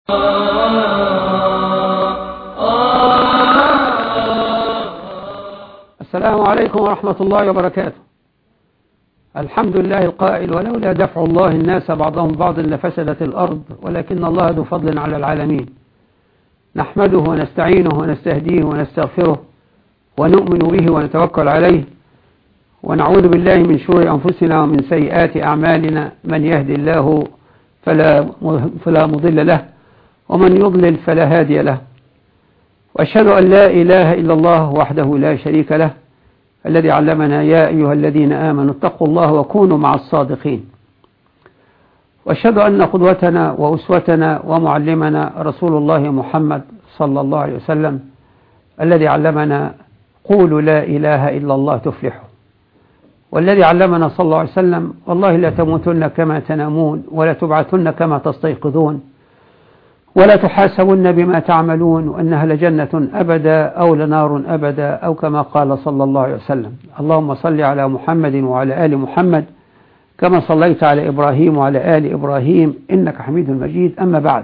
السلام عليكم ورحمة الله وبركاته. الحمد لله القائل: ولولا دفع الله الناس بعضهم بعض لفسدت الأرض ولكن الله ذو فضل على العالمين. نحمده ونستعينه ونستهديه ونستغفره ونؤمن به ونتوكل عليه، ونعوذ بالله من شرور أنفسنا ومن سيئات أعمالنا. من يهدي الله فلا مضل له، ومن يضلل فلا هادي له. وأشهد أن لا إله إلا الله وحده لا شريك له، الذي علمنا يا أيها الذين آمنوا اتقوا الله وكونوا مع الصادقين. وأشهد أن قدوتنا وأسوتنا ومعلمنا رسول الله محمد صلى الله عليه وسلم، الذي علمنا قولوا لا إله إلا الله تفلحوا، والذي علمنا صلى الله عليه وسلم: والله لا تموتن كما تنامون ولا تبعثن كما تستيقظون ولا تحاسبن بما تعملون، وأنها لجنة أبدا أو لنار أبدا، أو كما قال صلى الله عليه وسلم. اللهم صل على محمد وعلى آل محمد كما صليت على إبراهيم وعلى آل إبراهيم إنك حميد مجيد. أما بعد،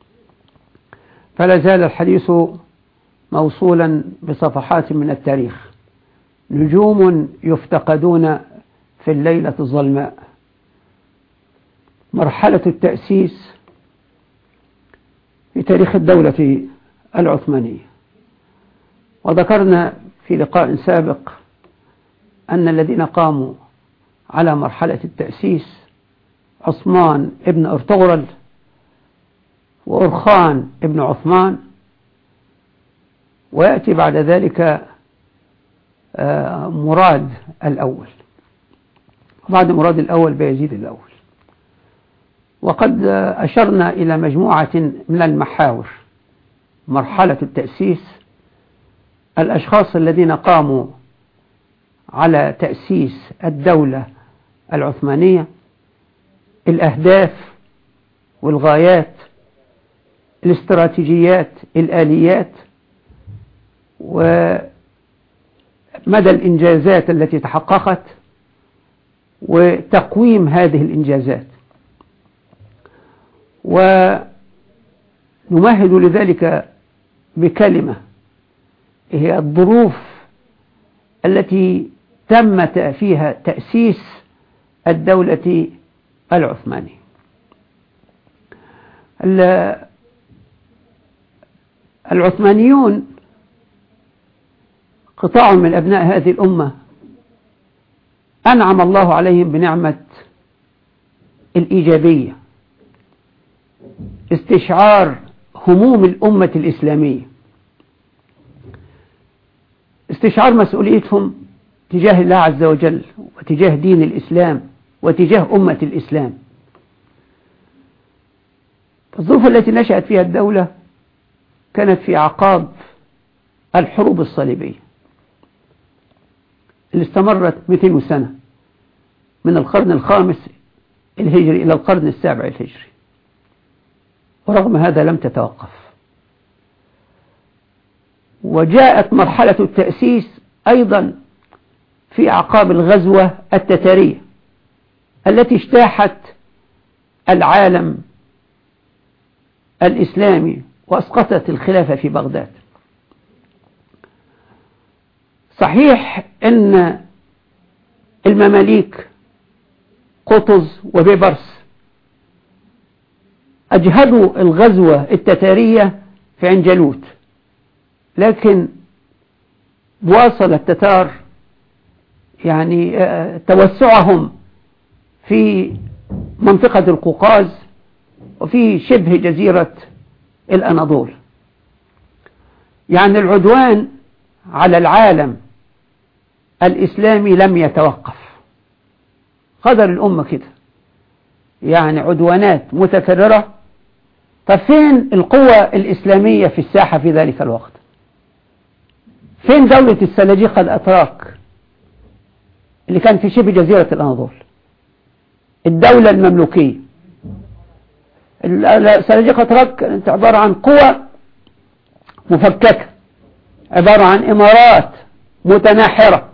فلا زال الحديث موصولا بصفحات من التاريخ، نجوم يفتقدون في الليلة الظلماء. مرحلة التأسيس في تاريخ الدولة العثمانية. وذكرنا في لقاء سابق أن الذين قاموا على مرحلة التأسيس عثمان ابن أرطغرل وأرخان ابن عثمان، ويأتي بعد ذلك مراد الأول، بعد مراد الأول بيزيد الأول. وقد أشرنا إلى مجموعة من المحاور مرحلة التأسيس، الأشخاص الذين قاموا على تأسيس الدولة العثمانية، الأهداف والغايات، الاستراتيجيات، الآليات، ومدى الإنجازات التي تحققت، وتقويم هذه الإنجازات. ونمهد لذلك بكلمة هي الظروف التي تم فيها تأسيس الدولة العثمانية. العثمانيون قطاع من أبناء هذه الأمة أنعم الله عليهم بنعمة الإيجابية، استشعار هموم الأمة الإسلامية، استشعار مسؤوليتهم تجاه الله عز وجل وتجاه دين الإسلام وتجاه أمة الإسلام. الظروف التي نشأت فيها الدولة كانت في أعقاب الحروب الصليبية اللي استمرت 200 سنة، من القرن الخامس الهجري إلى القرن السابع الهجري، ورغم هذا لم تتوقف. وجاءت مرحلة التأسيس أيضا في أعقاب الغزوة التتارية التي اجتاحت العالم الإسلامي وأسقطت الخلافة في بغداد. صحيح أن المماليك قطز وبيبرس أجهدوا الغزوة التتارية في عين جالوت، لكن واصل التتار توسعهم في منطقة القوقاز وفي شبه جزيرة الأناضول. العدوان على العالم الإسلامي لم يتوقف، قدر الأمة كده، عدوانات متكررة. ففين القوة الإسلامية في الساحة في ذلك الوقت؟ فين دولة السلاجقة الأتراك اللي كان في شبه جزيرة الأناضول، الدولة المملوكية؟ السلاجقة الأتراك كانت عبارة عن قوة مفككة، عبارة عن إمارات متناحرة.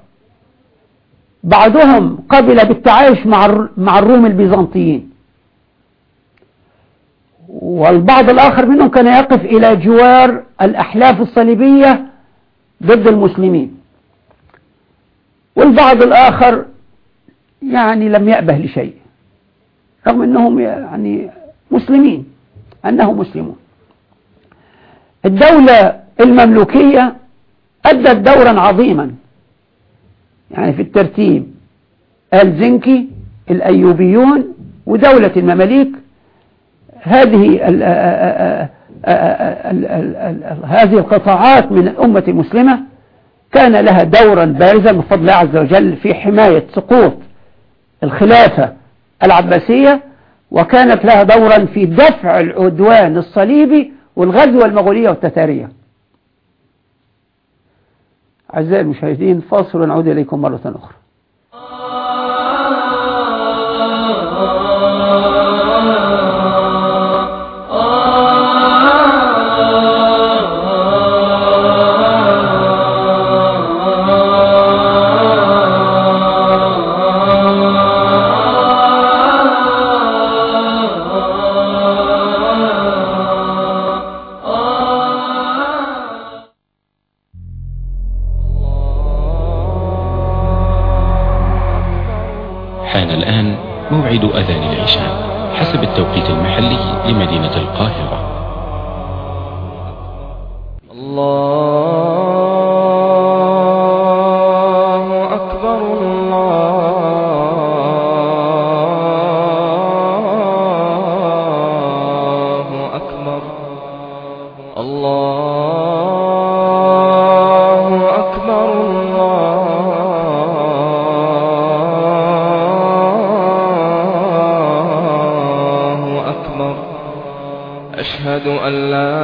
بعضهم قبل بالتعايش مع الروم البيزنطيين، والبعض الآخر منهم كان يقف إلى جوار الأحلاف الصليبية ضد المسلمين، والبعض الآخر يعني لم يأبه لشيء رغم أنهم يعني مسلمين، أنهم مسلمون. الدولة المملوكية أدت دورا عظيما يعني في الترتيب، الزنكي، الأيوبيون، ودولة المماليك. هذه القطاعات من الأمة المسلمة كان لها دورا بارزا بفضل الله عز وجل في حماية سقوط الخلافة العباسية، وكانت لها دورا في دفع العدوان الصليبي والغزو المغولية والتتارية. أعزائي المشاهدين، فاصل ونعود إليكم مرة أخرى. حان الآن موعد أذان العشاء حسب التوقيت المحلي لمدينة القاهرة. الله أكبر الله أكبر الله أكبر الله أكبر. أشهد أن لا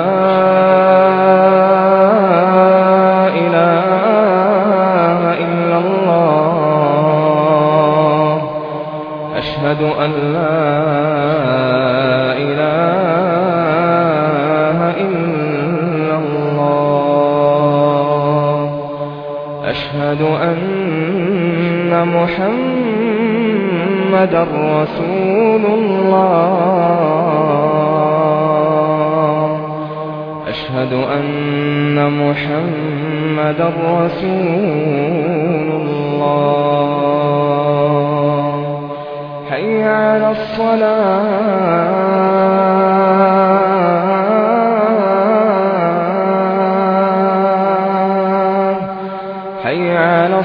إله إلا الله. أشهد أن لا إله إلا الله. أشهد أن محمدا رسول الله. أشهد أن محمدا رسول الله. حي على الصلاة. حي على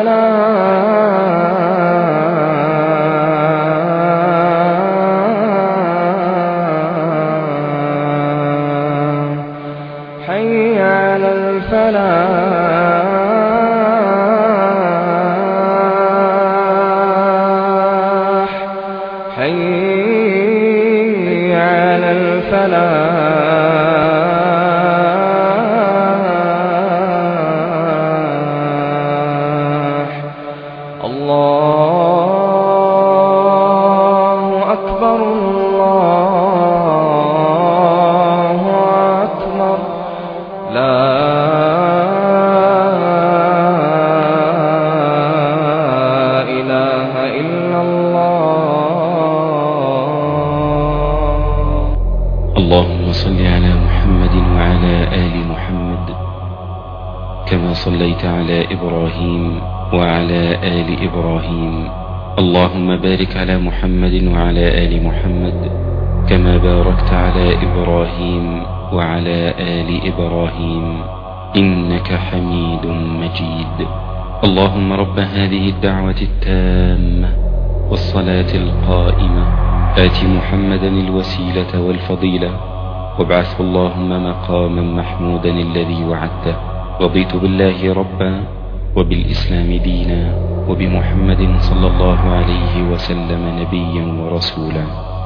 الصلاة. حي على الفلاح. حي على الفلاح. الله أكبر الله أكبر. لا إله إلا الله. اللهم صل على محمد وعلى آل محمد كما صليت على إبراهيم وعلى آل إبراهيم. اللهم بارك على محمد وعلى آل محمد كما باركت على إبراهيم وعلى آل إبراهيم إنك حميد مجيد. اللهم رب هذه الدعوة التامة والصلاة القائمة آت محمدا الوسيلة والفضيلة وابعثه اللهم مقاما محمودا الذي وعدته. رضيت بالله ربا وبالإسلام دينا وبمحمد صلى الله عليه وسلم نبيا ورسولا.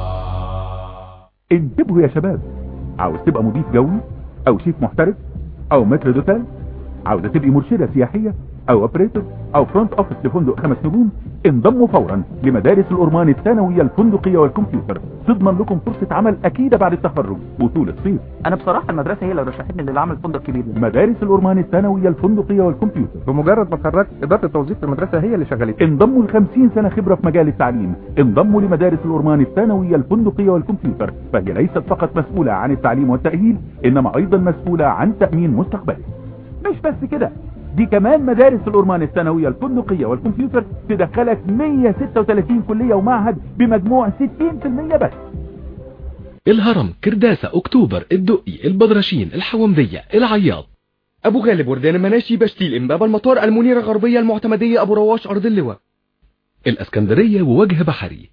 انتبهوا يا شباب، عاوز تبقى مضيف جوي او شيف محترف او متر دوتال، عاوزة تبقي مرشدة سياحية او اوبريتور او فرونت اوفيس لفندق 5 نجوم، انضموا فورا لمدارس الأورمان الثانوية الفندقية والكمبيوتر، تضمن لكم فرصة عمل أكيدة بعد التخرج وطول الصيف. انا بصراحة المدرسة هي اللي رشحتني للعمل فندق كبير ده. مدارس الأورمان الثانوية الفندقية والكمبيوتر، بمجرد ما اتخرجت إدارة التوظيف في المدرسة هي اللي شغلتني. انضموا ل50 سنة خبرة في مجال التعليم. انضموا لمدارس الأورمان الثانوية الفندقية والكمبيوتر، فهي ليست فقط مسؤولة عن التعليم والتأهيل، إنما أيضا مسؤولة عن تأمين مستقبلك. مش بس كده، دي كمان مدارس الأورمان الثانوية الفندقية والكمبيوتر تدخلك 136 كلية ومعهد بمجموع 60% بس. الهرم، كرداسة، أكتوبر، الدقي، البدرشين، الحومدية، العياط، أبو غالب، وردان، المناشي، بشتيل، إمبابة، المطار، المنيرة الغربية، المعتمدية، أبو رواش، أرض اللواء، الأسكندرية ووجه بحري.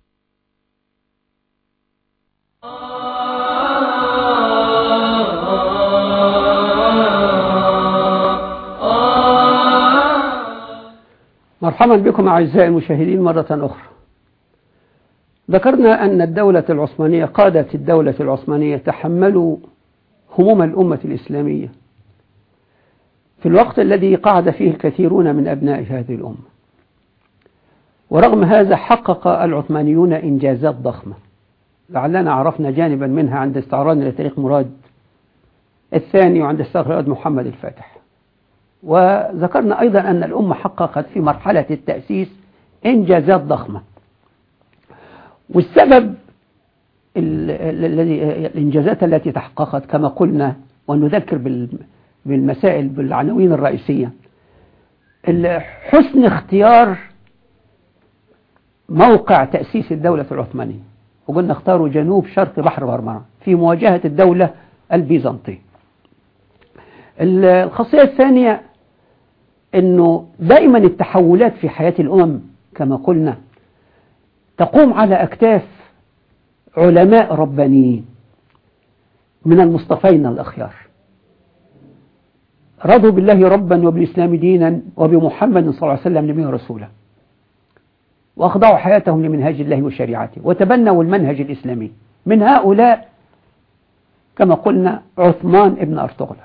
مرحبا بكم أعزائي المشاهدين مرة أخرى. ذكرنا أن الدولة العثمانية، قادة الدولة العثمانية تحملوا هموم الأمة الإسلامية في الوقت الذي قعد فيه الكثيرون من أبناء هذه الأمة، ورغم هذا حقق العثمانيون إنجازات ضخمة، لعلنا عرفنا جانبا منها عند استعراضنا لتاريخ مراد الثاني وعند استعراض محمد الفاتح. وذكرنا أيضا أن الأمة حققت في مرحلة التأسيس إنجازات ضخمة، والسبب الإنجازات التي تحققت كما قلنا، ونذكر بالمسائل بالعناوين الرئيسية: حسن اختيار موقع تأسيس الدولة العثمانية، وقلنا اختاروا جنوب شرق بحر مرمرة في مواجهة الدولة البيزنطية. الخاصية الثانية أنه دائما التحولات في حياة الأمم كما قلنا تقوم على أكتاف علماء ربانيين من المصطفين الأخيار، رضوا بالله ربا وبالإسلام دينا وبمحمد صلى الله عليه وسلم نبيا ورسولا، وأخضعوا حياتهم لمنهاج الله وشريعته وتبنوا المنهج الإسلامي. من هؤلاء كما قلنا عثمان ابن أرطغرل،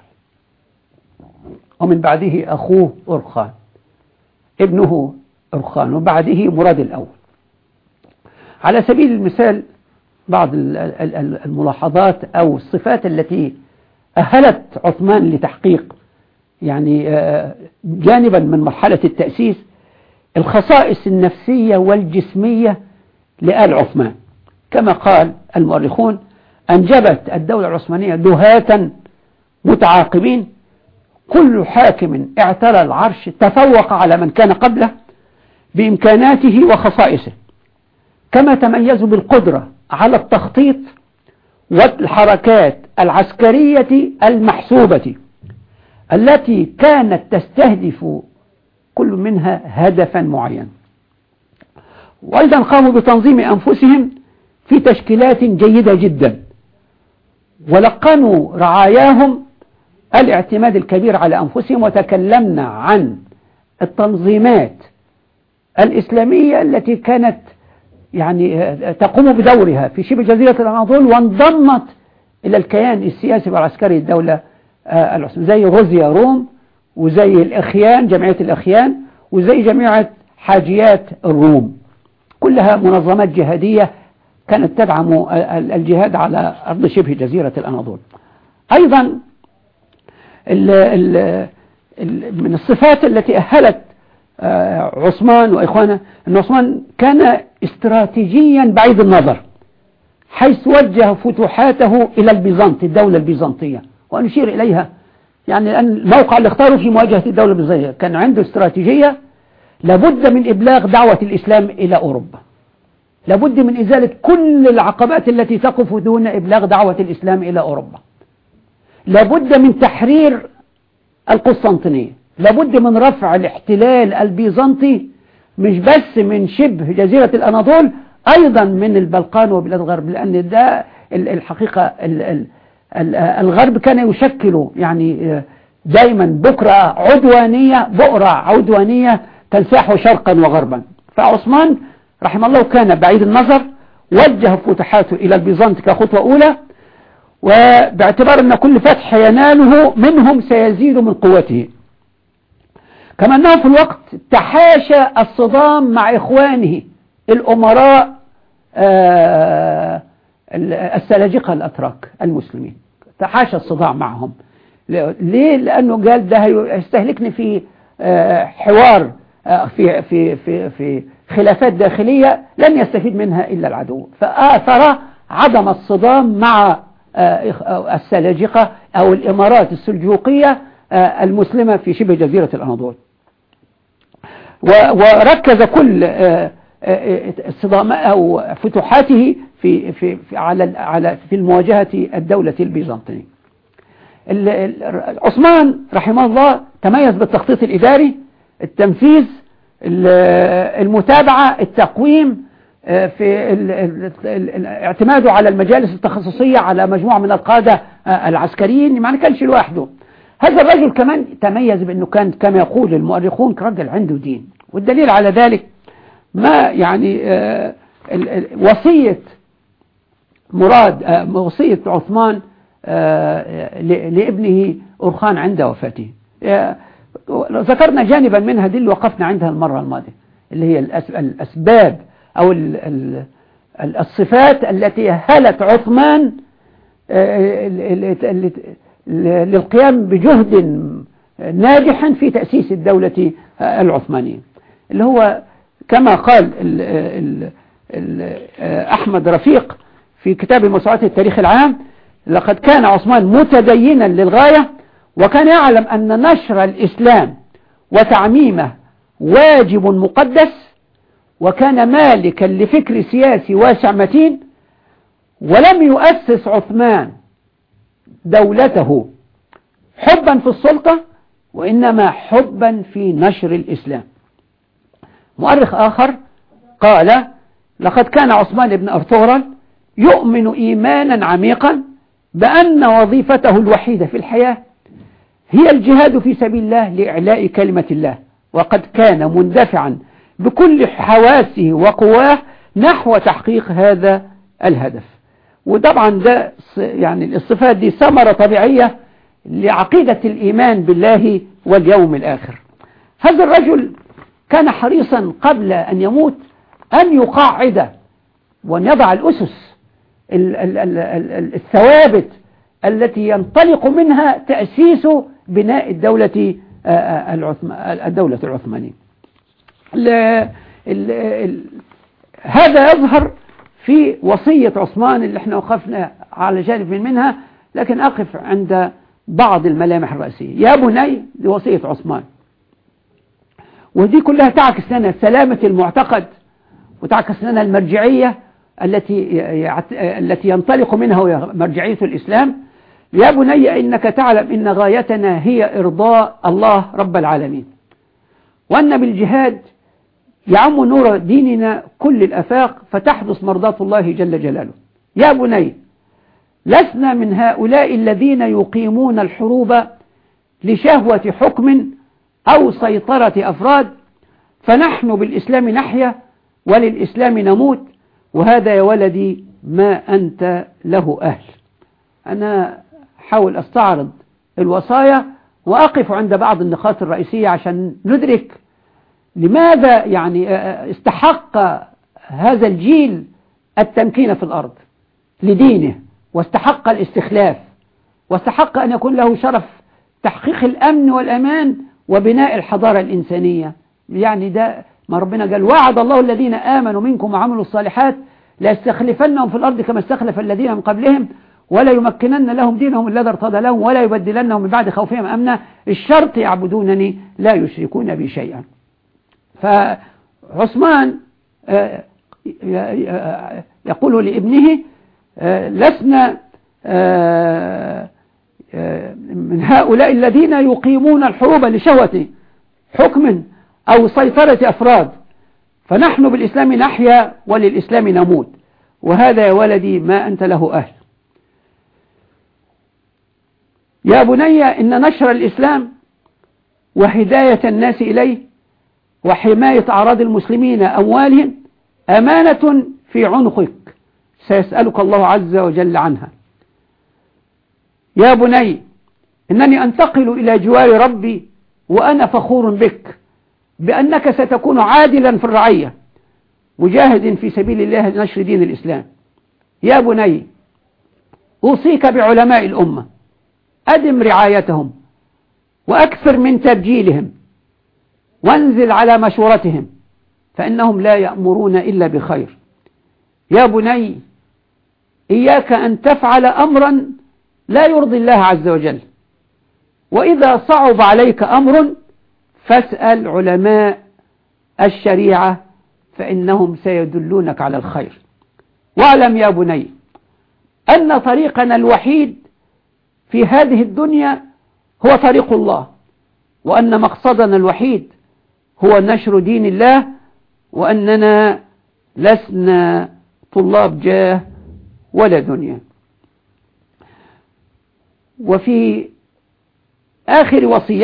ومن بعده أخوه أرخان ابنه أرخان، وبعده مراد الأول. على سبيل المثال بعض الملاحظات أو الصفات التي أهلت عثمان لتحقيق يعني جانبا من مرحلة التأسيس: الخصائص النفسية والجسمية لآل عثمان. كما قال المؤرخون: أنجبت الدولة العثمانية دهاة متعاقبين، كل حاكم اعتلى العرش تفوق على من كان قبله بإمكاناته وخصائصه، كما تميزوا بالقدرة على التخطيط والحركات العسكرية المحسوبة التي كانت تستهدف كل منها هدفا معين. وأيضا قاموا بتنظيم أنفسهم في تشكيلات جيدة جدا، ولقنوا رعاياهم الاعتماد الكبير على أنفسهم. وتكلمنا عن التنظيمات الإسلامية التي كانت يعني تقوم بدورها في شبه جزيرة الأناضول، وانضمت إلى الكيان السياسي والعسكري الدولة العثمانية، زي غوزيا روم، وزي الأخيان، جمعية الأخيان، وزي جماعة حاجيات الروم، كلها منظمات جهادية كانت تدعم الجهاد على أرض شبه جزيرة الأناضول. أيضا من الصفات التي أهلت عثمان وإخوانه أن عثمان كان استراتيجيا بعيد النظر، حيث وجه فتوحاته إلى البيزنط، الدولة البيزنطية، ونشير إليها يعني لأن الموقع اللي اختاره في مواجهة الدولة البيزنطية كان عنده استراتيجية: لابد من إبلاغ دعوة الإسلام إلى أوروبا، لابد من إزالة كل العقبات التي تقف دون إبلاغ دعوة الإسلام إلى أوروبا، لابد من تحرير القسطنطينية، لابد من رفع الاحتلال البيزنطي مش بس من شبه جزيرة الأناضول، أيضا من البلقان وبلاد الغرب، لأن ده الحقيقة الغرب كان يشكل يعني دائما بؤرة عدوانية تنساح شرقا وغربا. فعثمان رحمه الله كان بعيد النظر، وجه فتوحاته إلى البيزنط كخطوة أولى، وباعتبار أن كل فتح يناله منهم سيزيد من قوته. كما أنه في الوقت تحاشى الصدام مع إخوانه الأمراء السلاجقة الأتراك المسلمين، تحاشى الصدام معهم. ليه؟ لأنه قال ده هيستهلكني في حوار في خلافات داخلية لن يستفيد منها إلا العدو، فآثر عدم الصدام مع السلاجقة أو الإمارات السلجوقية المسلمة في شبه جزيرة الأناضول، وركز كل الصدام أو فتوحاته في المواجهة الدولة البيزنطية. عثمان رحمه الله تميز بالتخطيط الإداري، التنفيذ، المتابعة، التقويم، في اعتماده على المجالس التخصصية، على مجموعة من القادة العسكريين، ما كانش لوحده. هذا الرجل كمان تميز بأنه كان كما يقول المؤرخون كرجل عنده دين، والدليل على ذلك ما يعني وصية وصية عثمان لابنه أرخان عند وفاته. ذكرنا جانبا منها دي اللي وقفنا عندها المرة الماضية، اللي هي الأسباب أو الصفات التي أهلت عثمان للقيام بجهد ناجحا في تأسيس الدولة العثمانية، اللي هو كما قال أحمد رفيق في كتاب موسوعات التاريخ العام: لقد كان عثمان متدينا للغاية، وكان يعلم أن نشر الإسلام وتعميمه واجب مقدس، وكان مالكا لفكر سياسي واسع متين، ولم يؤسس عثمان دولته حبا في السلطة، وإنما حبا في نشر الإسلام. مؤرخ آخر قال: لقد كان عثمان بن أرطغرل يؤمن إيمانا عميقا بأن وظيفته الوحيدة في الحياة هي الجهاد في سبيل الله لإعلاء كلمة الله، وقد كان مندفعا بكل حواسه وقواه نحو تحقيق هذا الهدف. وطبعا ده يعني الصفات دي ثمرة طبيعية لعقيدة الإيمان بالله واليوم الآخر. هذا الرجل كان حريصا قبل أن يموت أن يقاعد وأن يضع الأسس الثوابت التي ينطلق منها تأسيس بناء الدولة العثمانية. هذا يظهر في وصية عثمان اللي احنا وقفنا على جانب منها، لكن أقف عند بعض الملامح الرئيسية. يا بني، دي وصية عثمان، ودي كلها تعكس لنا سلامة المعتقد، وتعكس لنا المرجعية التي ينطلق منها مرجعية الإسلام. يا بني إنك تعلم إن غايتنا هي إرضاء الله رب العالمين، وأن بالجهاد يعم نور ديننا كل الأفاق، فتحدث مرضاة الله جل جلاله. يا بني، لسنا من هؤلاء الذين يقيمون الحروب لشهوة حكم أو سيطرة أفراد، فنحن بالإسلام نحيا وللإسلام نموت، وهذا يا ولدي ما أنت له أهل. أنا حاول أستعرض الوصايا وأقف عند بعض النقاط الرئيسية عشان ندرك لماذا يعني استحق هذا الجيل التمكين في الأرض لدينه، واستحق الاستخلاف، واستحق أن يكون له شرف تحقيق الأمن والأمان وبناء الحضارة الإنسانية. يعني ده ما ربنا قال: وعد الله الذين آمنوا منكم وعملوا الصالحات لا يستخلفنهم في الأرض كما استخلف الذين من قبلهم ولا يمكنن لهم دينهم الذي ارتضى لهم ولا يبدلنهم من بعد خوفهم أمنا، الشرط يعبدونني لا يشركون بي شيئا. فعثمان يقول لابنه: لسنا من هؤلاء الذين يقيمون الحروب لشهوة حكم أو سيطرة أفراد، فنحن بالإسلام نحيا وللإسلام نموت، وهذا يا ولدي ما أنت له أهل. يا بني إن نشر الإسلام وهداية الناس إليه وحماية أعراض المسلمين أموالهم أمانة في عنقك سيسألك الله عز وجل عنها. يا بني إنني أنتقل إلى جوار ربي وأنا فخور بك بأنك ستكون عادلا في الرعية مجاهد في سبيل الله لنشر دين الإسلام. يا بني أوصيك بعلماء الأمة، أدم رعايتهم وأكثر من تبجيلهم وانزل على مشورتهم فإنهم لا يأمرون إلا بخير. يا بني إياك أن تفعل أمرا لا يرضي الله عز وجل، وإذا صعب عليك أمر فاسأل علماء الشريعة فإنهم سيدلونك على الخير. واعلم يا بني أن طريقنا الوحيد في هذه الدنيا هو طريق الله، وأن مقصدنا الوحيد هو نشر دين الله، وأننا لسنا طلاب جاه ولا دنيا. وفي آخر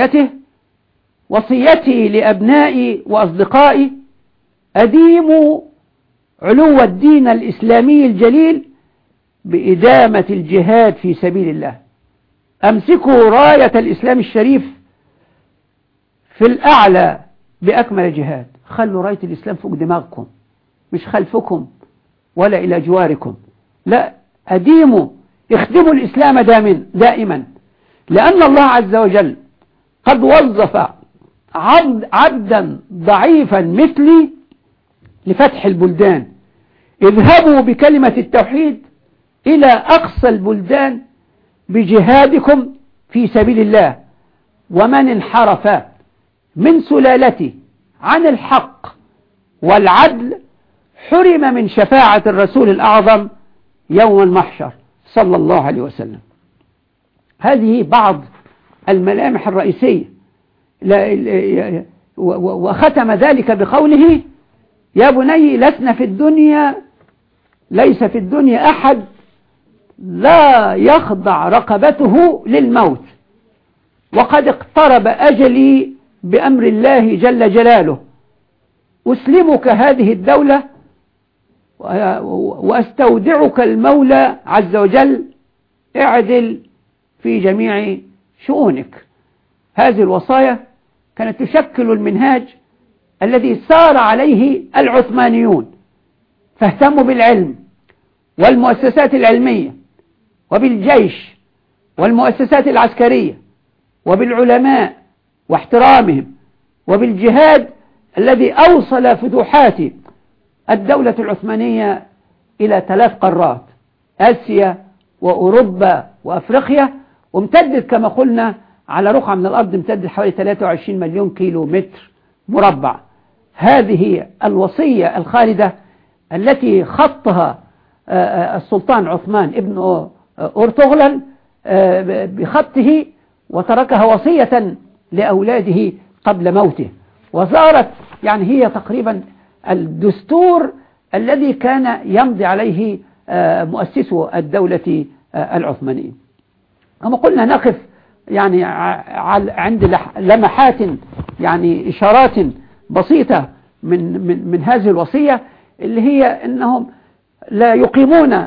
وصيتي لأبنائي وأصدقائي: أديموا علو الدين الإسلامي الجليل بإدامة الجهاد في سبيل الله. أمسكوا راية الإسلام الشريف في الأعلى بأكمل جهاد. خلوا راية الإسلام فوق دماغكم، مش خلفكم ولا إلى جواركم، لا، أديموا، اخدموا الإسلام دائما، لأن الله عز وجل قد وظف عبدا ضعيفا مثلي لفتح البلدان. اذهبوا بكلمة التوحيد إلى أقصى البلدان بجهادكم في سبيل الله. ومن انحرف من سلالتي عن الحق والعدل حرم من شفاعة الرسول الأعظم يوم المحشر صلى الله عليه وسلم. هذه بعض الملامح الرئيسية. وختم ذلك بقوله: يا بني لسنا في الدنيا، ليس في الدنيا أحد لا يخضع رقبته للموت، وقد اقترب أجلي بأمر الله جل جلاله. أسلمك هذه الدولة وأستودعك المولى عز وجل، اعدل في جميع شؤونك. هذه الوصايا كانت تشكل المنهاج الذي سار عليه العثمانيون، فاهتموا بالعلم والمؤسسات العلمية وبالجيش والمؤسسات العسكرية وبالعلماء واحترامهم وبالجهاد الذي أوصل فتوحات الدولة العثمانية إلى 3 قارات: آسيا وأوروبا وأفريقيا، وامتدت كما قلنا على رقعة من الأرض امتدت حوالي 23 مليون كيلو متر مربع. هذه الوصية الخالدة التي خطها السلطان عثمان ابن أرطغرل بخطه، وتركها وصية لأولاده قبل موته، وصارت يعني هي تقريبا الدستور الذي كان يمضي عليه مؤسسو الدولة العثمانية. كما قلنا نقف يعني عند لمحات، يعني إشارات بسيطة من هذه الوصية، اللي هي أنهم لا يقيمون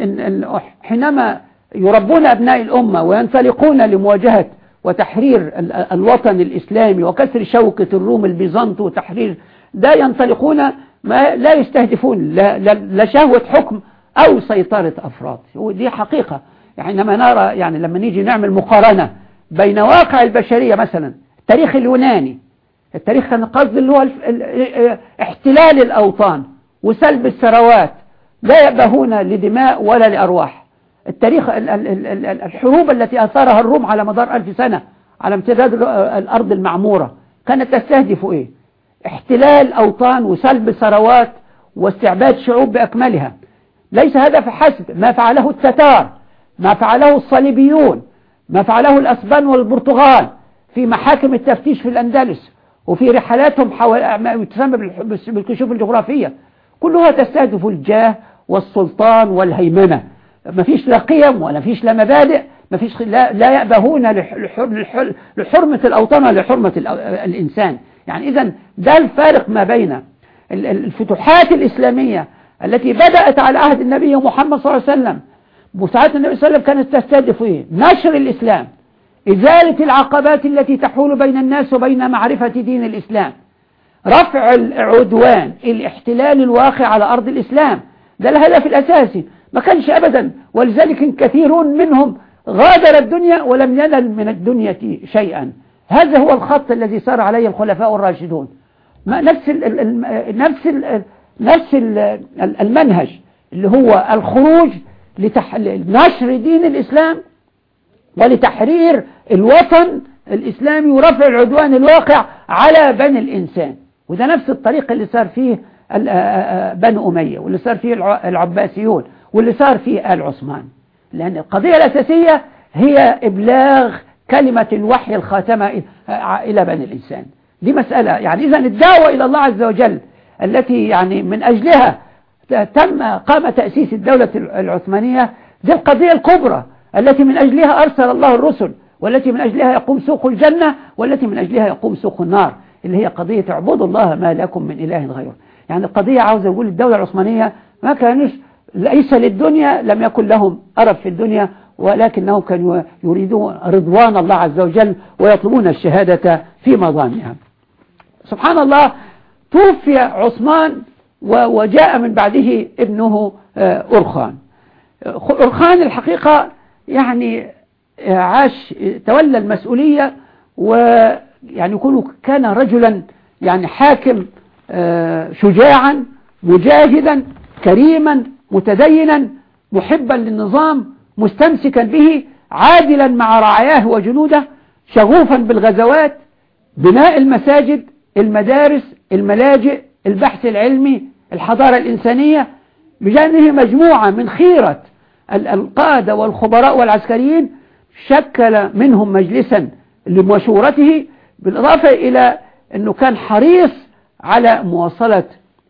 حينما يربون أبناء الأمة وينطلقون لمواجهة وتحرير الوطن الإسلامي وكسر شوكة الروم البيزنط وتحرير، لا ينطلقون لا يستهدفون لا شهوة حكم أو سيطرة أفراد. ودي حقيقة. يعني لما نرى، يعني لما نيجي نعمل مقارنة بين واقع البشرية، مثلا التاريخ اليوناني، التاريخ كان قصد اللي هو احتلال الأوطان وسلب الثروات، لا يبهون لدماء ولا لأرواح. التاريخ الحروب التي أثارها الروم على مدار 1000 سنة على امتداد الأرض المعمورة كانت تستهدف إيه؟ احتلال أوطان وسلب ثروات واستعباد شعوب بأكملها. ليس هذا فحسب، ما فعله التتار، ما فعله الصليبيون، ما فعله الأسبان والبرتغال في محاكم التفتيش في الأندلس وفي رحلاتهم حول ما يتسمى بالكشوف الجغرافية، كلها تستهدف الجاه والسلطان والهيمنة. ما فيش لا قيم ولا فيش لا مبادئ، ما فيش لا يأبهون لحرمة الأوطان ولا لحرمة الإنسان. يعني إذن ده الفارق ما بين الفتوحات الإسلامية التي بدأت على عهد النبي محمد صلى الله عليه وسلم. مساعدة النبي صلى الله عليه وسلم كانت تستهدف إيه؟ نشر الإسلام، إزالة العقبات التي تحول بين الناس وبين معرفة دين الإسلام، رفع العدوان، الاحتلال الواقع على أرض الإسلام، ده الهدف الأساسي. ما كانش أبدا، ولذلك كثيرون منهم غادر الدنيا ولم ينل من الدنيا شيئا. هذا هو الخط الذي سار عليه الخلفاء الراشدون، نفس المنهج اللي هو الخروج لنشر دين الإسلام ولتحرير الوطن الإسلامي ورفع العدوان الواقع على بني الإنسان. وده نفس الطريق اللي صار فيه بنو أمية، واللي صار فيه العباسيون، واللي صار فيه آل عثمان. لأن القضية الأساسية هي إبلاغ كلمة الوحي الخاتمة إلى بني الإنسان. دي مسألة يعني إذن الدعوة إلى الله عز وجل التي يعني من أجلها قام تأسيس الدولة العثمانية، دي القضية الكبرى التي من أجلها أرسل الله الرسل، والتي من أجلها يقوم سوق الجنة، والتي من أجلها يقوم سوق النار، اللي هي قضية اعبدوا الله ما لكم من إله غيره. يعني القضية عاوز أقول الدولة العثمانية ما كانش ليس للدنيا، لم يكن لهم أرب في الدنيا، ولكنهم كانوا يريدون رضوان الله عز وجل ويطلبون الشهادة في مضامها. سبحان الله، توفي عثمان وجاء من بعده ابنه أرخان. أرخان الحقيقة يعني تولى المسؤولية، ويعني كان رجلا يعني حاكم شجاعا مجاهدا كريما متدينا محبا للنظام مستمسكا به عادلا مع رعاياه وجنوده، شغوفا بالغزوات، بناء المساجد، المدارس، الملاجئ، البحث العلمي، الحضارة الإنسانية، بجانبه مجموعة من خيرة القادة والخبراء والعسكريين، شكل منهم مجلسا لمشورته، بالإضافة إلى أنه كان حريص على مواصلة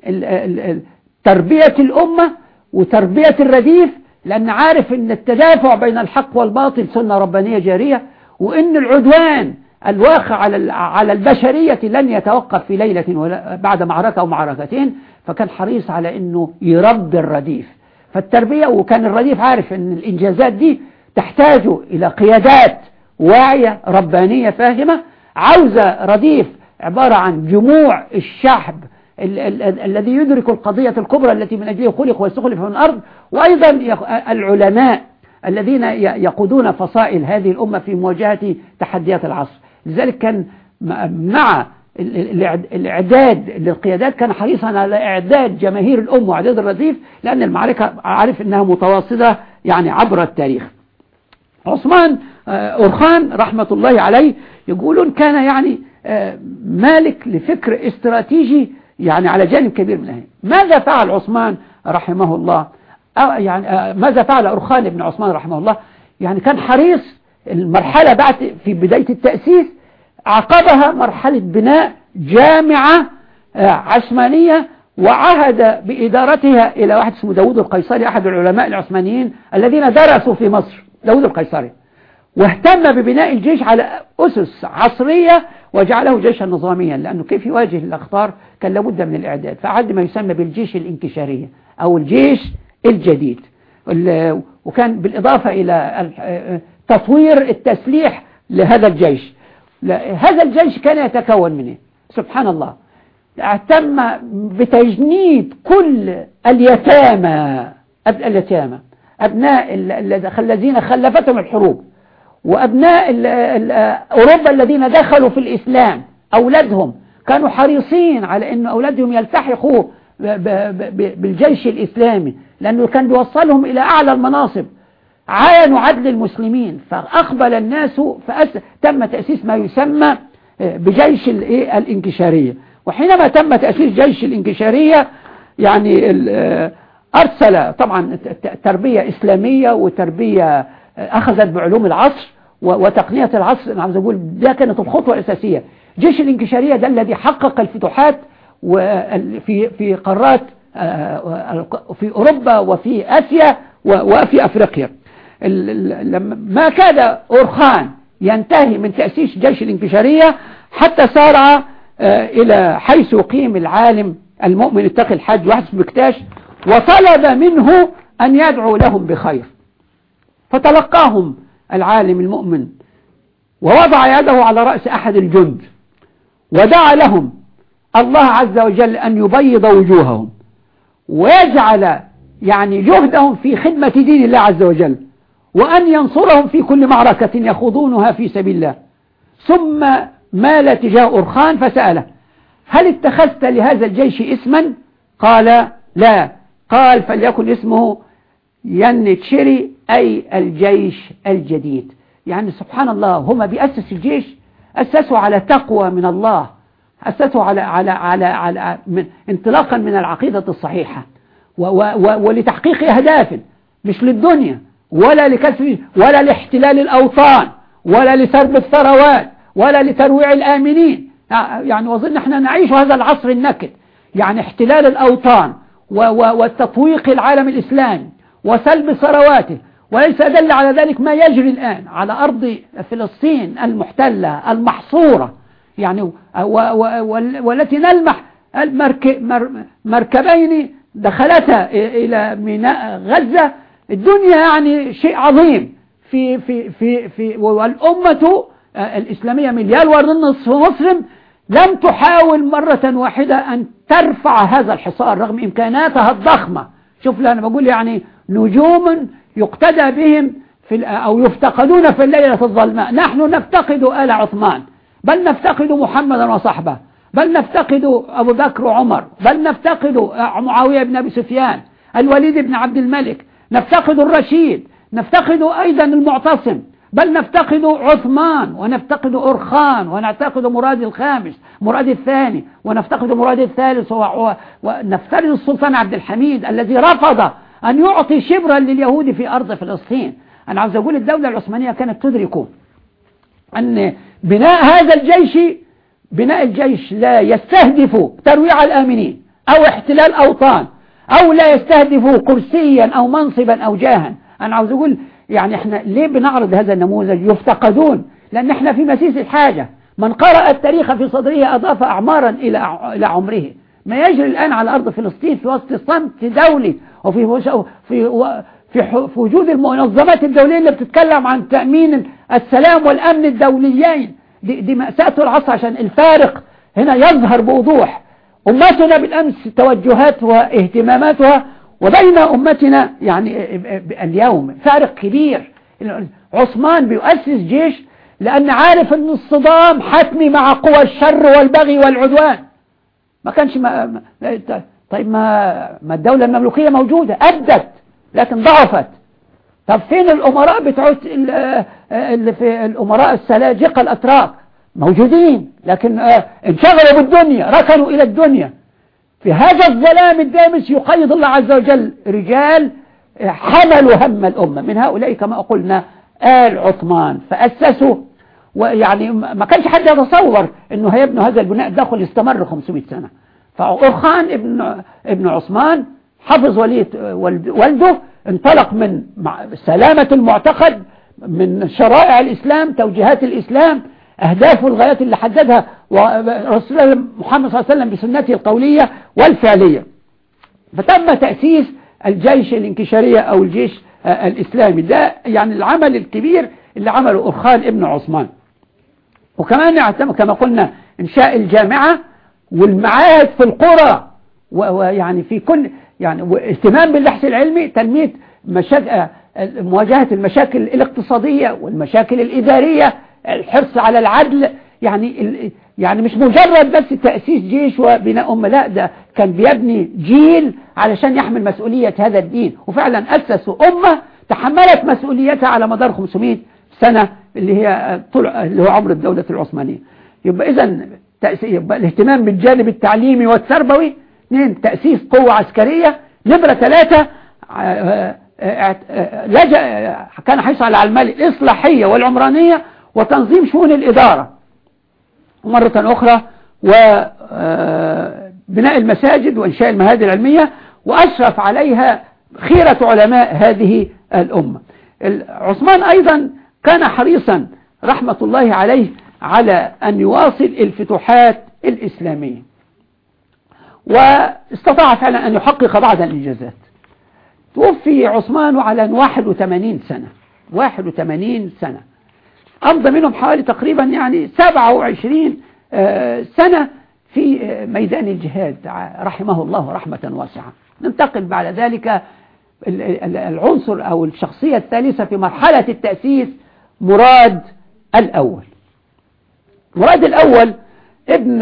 تربية الأمة وتربية الرديف، لأن عارف أن التدافع بين الحق والباطل سنة ربانية جارية، وأن العدوان الواقع على البشرية لن يتوقف في ليلة ولا بعد معركة أو معركتين. فكان حريص على أنه يربي الرديف. فالتربية، وكان الرديف عارف أن الإنجازات دي تحتاج إلى قيادات واعية ربانية فاهمة، عاوزة رديف عبارة عن جموع الشعب الذي يدرك القضية الكبرى التي من أجله خلق واستخلف من الأرض، وأيضا العلماء الذين يقودون فصائل هذه الأمة في مواجهة تحديات العصر. لذلك كان مع الإعداد للقيادات كان حريصا على إعداد جماهير الأمة وإعداد الرديف، لأن المعركة عارف أنها متواصلة يعني عبر التاريخ. عثمان أرخان رحمة الله عليه يقولون كان يعني مالك لفكر استراتيجي يعني على جانب كبير من الأهل. ماذا فعل عثمان رحمه الله؟ يعني ماذا فعل أرخان ابن عثمان رحمه الله؟ يعني كان حريص المرحلة بعد في بداية التأسيس عقبها مرحلة بناء جامعة عثمانية، وعهد بإدارتها إلى واحد اسمه داود القيصري أحد العلماء العثمانيين الذين درسوا في مصر، داود القيصري، واهتم ببناء الجيش على أسس عصرية وجعله جيشا نظاميا، لأنه كيف يواجه الأخطار كان لابد من الإعداد، فعد ما يسمى بالجيش الانكشارية أو الجيش الجديد. وكان بالإضافة إلى تطوير التسليح لهذا الجيش. هذا الجيش كان يتكون منه سبحان الله، اهتم بتجنيد كل اليتامى أبناء الذين خلفتهم الحروب، وأبناء أوروبا الذين دخلوا في الإسلام، أولادهم كانوا حريصين على أن أولادهم يلتحقوا بالجيش الإسلامي، لأنه كان بيوصلهم إلى أعلى المناصب. عاينوا عدل المسلمين فأقبل الناس، فتم تأسيس ما يسمى بجيش الانكشارية. وحينما تم تأسيس جيش الانكشارية يعني أرسل طبعا تربية إسلامية وتربية أخذت بعلوم العصر وتقنية العصر. أنا عاوز أقول ده كانت الخطوة الأساسية. جيش الانكشارية ده الذي حقق الفتوحات في قارات في أوروبا وفي آسيا وفي أفريقيا. ما كاد أرخان ينتهي من تأسيس جيش الانكشارية حتى سارع إلى حيث يقيم العالم المؤمن التقي الحاج واحد اسمه بكتاش، وطلب منه أن يدعو لهم بخير. فتلقاهم العالم المؤمن ووضع يده على رأس أحد الجند ودعا لهم الله عز وجل أن يبيض وجوههم ويجعل يعني جهدهم في خدمة دين الله عز وجل، وأن ينصرهم في كل معركة يخوضونها في سبيل الله. ثم مال تجاه أرخان فسأله: هل اتخذت لهذا الجيش اسما؟ قال: لا. قال: فليكن اسمه ينتشري، أي الجيش الجديد. يعني سبحان الله، هم بيأسس الجيش أسسوا على تقوى من الله، أسسوا على انطلاقا من العقيدة الصحيحة ولتحقيق أهداف، مش للدنيا ولا لكسب ولا لاحتلال الأوطان ولا لسرب الثروات ولا لترويع الآمنين. يعني وظن احنا نعيش هذا العصر النكد، يعني احتلال الأوطان والتطويق العالم الإسلامي وسلب ثرواته. وليس دل على ذلك ما يجري الآن على أرض فلسطين المحتلة المحصورة، يعني والتي نلمح مركبين دخلتا إلى ميناء غزة. الدنيا يعني شيء عظيم في والأمة الإسلامية 1.5 مليار مسلم لم تحاول مرة واحدة أن ترفع هذا الحصار رغم إمكاناتها الضخمة. شوف لي أنا بقول يعني نجوم يقتدى بهم أو يفتقدون في الليلة الظلماء. نحن نفتقد آل عثمان، بل نفتقد محمدا وصحبه، بل نفتقد أبو بكر وعمر، بل نفتقد معاوية بن أبي سفيان، الوليد بن عبد الملك، نفتقد الرشيد، نفتقد أيضا المعتصم، بل نفتقد عثمان، ونفتقد أرخان، ونفتقد مراد الخامس، مراد الثاني، ونفتقد مراد الثالث، ونفتقد السلطان عبد الحميد الذي رفض أن يعطي شبرا لليهود في أرض فلسطين. أنا عاوز أقول الدولة العثمانية كانت تدرك أن بناء الجيش لا يستهدف ترويع الآمنين أو احتلال أوطان، أو لا يستهدف كرسيا أو منصبا أو جاها. أنا عاوز أقول يعني احنا ليه بنعرض هذا النموذج؟ يفتقدون لأن احنا في مسيس الحاجة. من قرأ التاريخ في صدره أضاف أعمارا إلى عمره. ما يجري الآن على أرض فلسطين في وسط صمت دولي وفي وجود المنظمات الدولية اللي بتتكلم عن تأمين السلام والأمن الدوليين، دي مأساة العصر. عشان الفارق هنا يظهر بوضوح. أمتنا بالأمس توجهاتها واهتماماتها وبين أمتنا يعني اليوم فارق كبير. عثمان بيؤسس جيش لأن عارف أن الصدام حتمي مع قوى الشر والبغي والعدوان. ما كانش طيب ما الدولة المملوكية موجودة أبدت لكن ضعفت. طب فين الأمراء بتوع اللي في الأمراء السلاجقة الأتراك؟ موجودين لكن انشغلوا بالدنيا، ركنوا إلى الدنيا. في هذا الظلام الدامس يقيد الله عز وجل رجال حملوا هم الأمة، من هؤلاء كما قلنا آل عثمان، فأسسوا. ويعني ما كانش حد يتصور أنه هيبنوا هذا البناء داخل استمر 500 سنة. فأرخان ابن عثمان حفظ والده انطلق من سلامة المعتقد، من شرائع الإسلام، توجيهات الإسلام، أهداف والغايات اللي حددها رسول الله محمد صلى الله عليه وسلم بسنته القولية والفعلية. فتم تأسيس الجيش الانكشارية أو الجيش الإسلامي. ده يعني العمل الكبير اللي عمله أرخان ابن عثمان. وكمان كما قلنا إنشاء الجامعة والمعاهد في القرى، ويعني في كل يعني واهتمام بالبحث العلمي، تنمية مواجهة المشاكل الاقتصادية والمشاكل الإدارية، الحرص على العدل. يعني مش مجرد بس تأسيس جيش وبناء أمة، لا ده كان بيبني جيل علشان يحمل مسؤولية هذا الدين. وفعلا أسسوا أمة تحملت مسؤوليتها على مدار 500 سنة اللي هو عمر الدولة العثمانية. يبقى إذن يبقى الاهتمام بالجانب التعليمي والتربوي. 2 تأسيس قوة عسكرية. نمرة 3 كان حريص على الأعمال الإصلاحية والعمرانية وتنظيم شؤون الإدارة. مرة أخرى وبناء المساجد وإنشاء المعاهد العلمية، وأشرف عليها خيرة علماء هذه الأمة. عثمان أيضا كان حريصا رحمة الله عليه على أن يواصل الفتوحات الإسلامية، واستطاع فعلا أن يحقق بعض الإنجازات. توفي عثمان على 81 سنة. 81 سنة. أمضى منهم حوالي تقريبا يعني 27 سنة في ميدان الجهاد رحمه الله رحمة واسعة. ننتقل بعد ذلك العنصر أو الشخصية الثالثة في مرحلة التأسيس، مراد الأول. مراد الأول ابن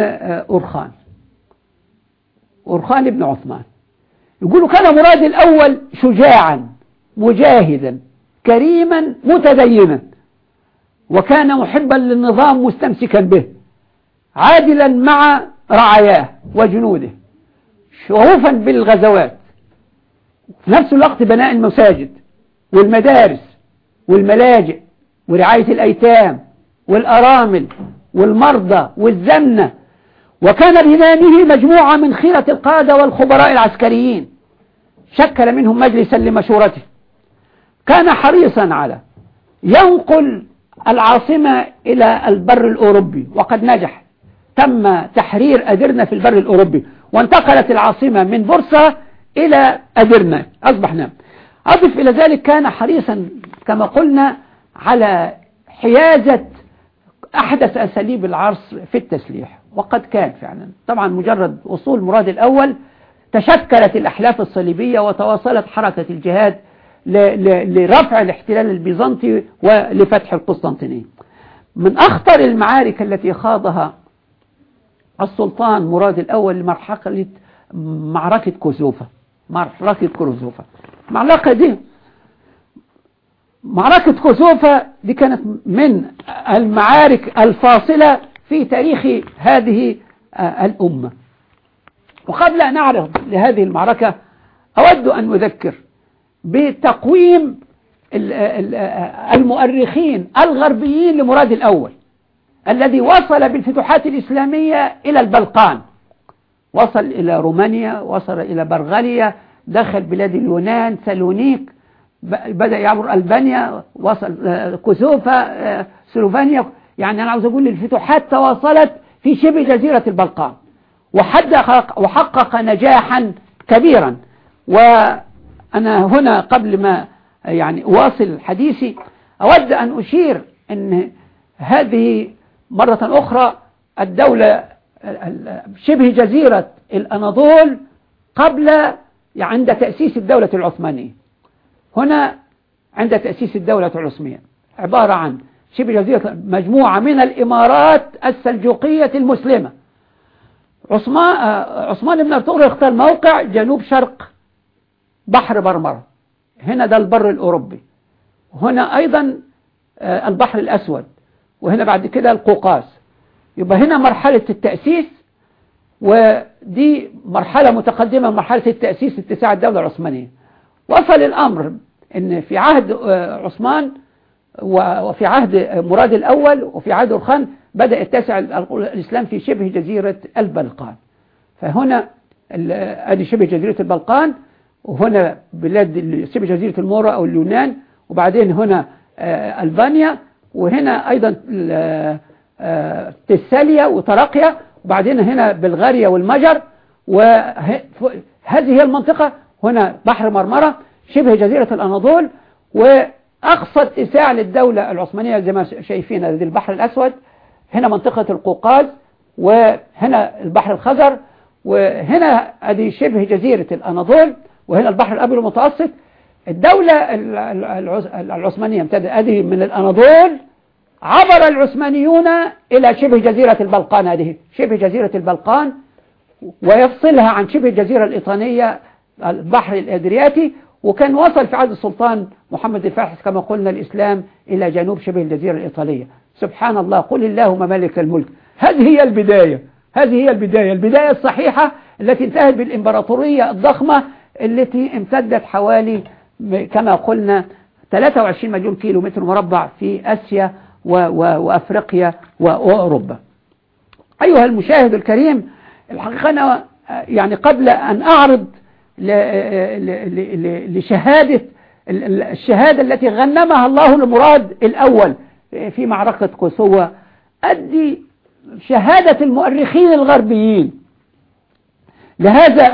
أورخان ابن عثمان. يقولوا كان مراد الأول شجاعا مجاهدا كريما متدينا، وكان محبا للنظام مستمسكا به، عادلا مع رعاياه وجنوده، شغوفا بالغزوات، في نفس الوقت بناء المساجد والمدارس والملاجئ ورعاية الأيتام والأرامل والمرضى والزمنة. وكان بينامه مجموعة من خيرة القادة والخبراء العسكريين، شكل منهم مجلسا لمشورته. كان حريصا على ينقل العاصمة إلى البر الأوروبي، وقد نجح. تم تحرير أدرنا في البر الأوروبي، وانتقلت العاصمة من بورصة إلى أدرنا، أصبح نام. أضف إلى ذلك كان حريصا كما قلنا على حيازة أحدث أساليب العرس في التسليح، وقد كان فعلا. طبعا مجرد وصول مراد الأول تشكلت الأحلاف الصليبية وتواصلت حركة الجهاد لرفع الاحتلال البيزنطي ولفتح القسطنطينية. من أخطر المعارك التي خاضها السلطان مراد الأول معركة كوزوفا. معركة كوزوفا دي كانت من المعارك الفاصلة في تاريخ هذه الأمة. وقبل أن أعرض لهذه المعركة أود أن أذكر بتقويم المؤرخين الغربيين لمراد الأول، الذي وصل بالفتوحات الإسلامية إلى البلقان، وصل إلى رومانيا، وصل إلى بلغاريا، دخل بلاد اليونان، سالونيك، بدأ يعبر ألبانيا، وصل كوزوفا، سلوفانيا. يعني أنا عاوز أقول الفتوحات تواصلت في شبه جزيرة البلقان، وحقق نجاحا كبيرا. وأنا هنا قبل ما يعني أواصل حديثي أود أن أشير أن هذه مرة أخرى الدولة شبه جزيرة الأناضول قبل عند تأسيس الدولة العثمانية. هنا عند تأسيس الدولة العثمانية عبارة عن شبه جزيرة مجموعة من الإمارات السلجوقية المسلمة. عثمان بن أرطغرل اختار موقع جنوب شرق بحر مرمرة، هنا ده البر الأوروبي، هنا أيضا البحر الأسود، وهنا بعد كده القوقاز. يبقى هنا مرحلة التأسيس، ودي مرحلة متقدمة مرحلة التأسيس اتساع الدولة العثمانية. وصل الأمر أن في عهد عثمان وفي عهد مراد الأول وفي عهد أورخان بدأ يتسع الإسلام في شبه جزيرة البلقان. فهنا ادي شبه جزيرة البلقان، وهنا بلاد شبه جزيرة المورا أو اليونان، وبعدين هنا ألبانيا، وهنا أيضا تساليا وتراقيا، وبعدين هنا بلغاريا والمجر. وهذه هي المنطقة. هنا بحر مرمرة، شبه جزيرة الأناضول، وأقصى اتساع للدولة العثمانية زي ما شايفين هذه البحر الأسود. هنا منطقة القوقاز، وهنا البحر الخزر، وهنا هذه شبه جزيرة الأناضول، وهنا البحر الأبيض المتوسط. الدولة العثمانية امتدت هذه من الأناضول، عبر العثمانيون إلى شبه جزيرة البلقان، هذه شبه جزيرة البلقان، ويفصلها عن شبه الجزيرة الإيطالية البحر الأدرياتي. وكان وصل في عهد السلطان محمد الفاتح كما قلنا الإسلام إلى جنوب شبه الجزيرة الإيطالية. سبحان الله، قل اللهم مالك الملك. هذه هي البداية الصحيحة التي انتهت بالإمبراطورية الضخمة التي امتدت حوالي كما قلنا 23 مليون كيلو متر مربع في آسيا وأفريقيا وأوروبا. أيها المشاهد الكريم، الحقيقة أنا يعني قبل أن أعرض لشهادة الشهادة التي غنمها الله لمراد الأول في معركة كوسوة، أدي شهادة المؤرخين الغربيين لهذا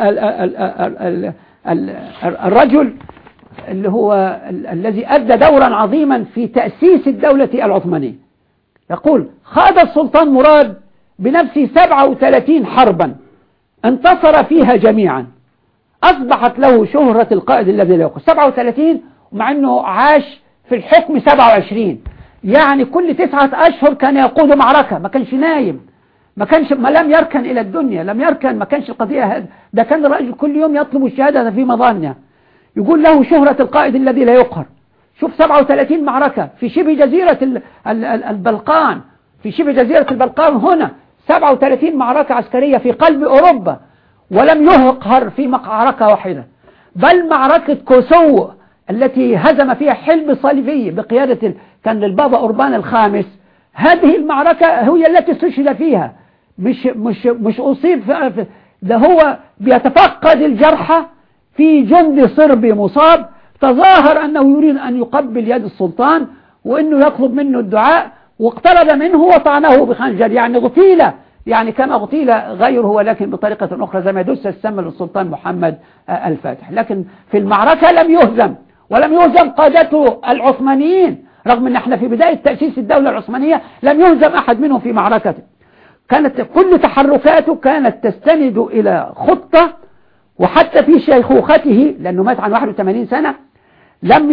الرجل اللي هو الذي أدى دورا عظيما في تأسيس الدولة العثمانية. يقول خاض السلطان مراد بنفسه 37 حربا انتصر فيها جميعا، أصبحت له شهرة القائد الذي لا يقول 37، ومع أنه عاش في الحكم 27، يعني كل 9 أشهر كان يقود معركة، ما كانش نايم، ما لم يركن إلى الدنيا، لم يركن، ما كانش القضية هذا، ده كان الرجل كل يوم يطلب الشهادة في مظانه. يقول له شهرة القائد الذي لا يقهر. شوف 37 معركة في شبه جزيرة البلقان، في شبه جزيرة البلقان هنا 37 معركة عسكرية في قلب أوروبا، ولم يقهر في معركة واحدة. بل معركة كوسوو التي هزم فيها حلب صليبي بقيادة كان للبابا أوربان الخامس، هذه المعركة هي التي استشهد فيها، مش أصيب ده هو بيتفقد الجرحى في جند صربي مصاب، تظاهر أنه يريد أن يقبل يد السلطان وأنه يطلب منه الدعاء، واقترب منه وطعنه بخنجر، يعني اغتيل، يعني كما اغتيل غيره ولكن بطريقة أخرى زي ما دس السم للسلطان محمد الفاتح. لكن في المعركة لم يهزم، ولم يهزم قادته العثمانيين، رغم أن احنا في بداية تأسيس الدولة العثمانية لم يهزم أحد منهم في معركته. كانت كل تحركاته كانت تستند إلى خطة، وحتى في شيخوخته لأنه مات عن 81 سنة لم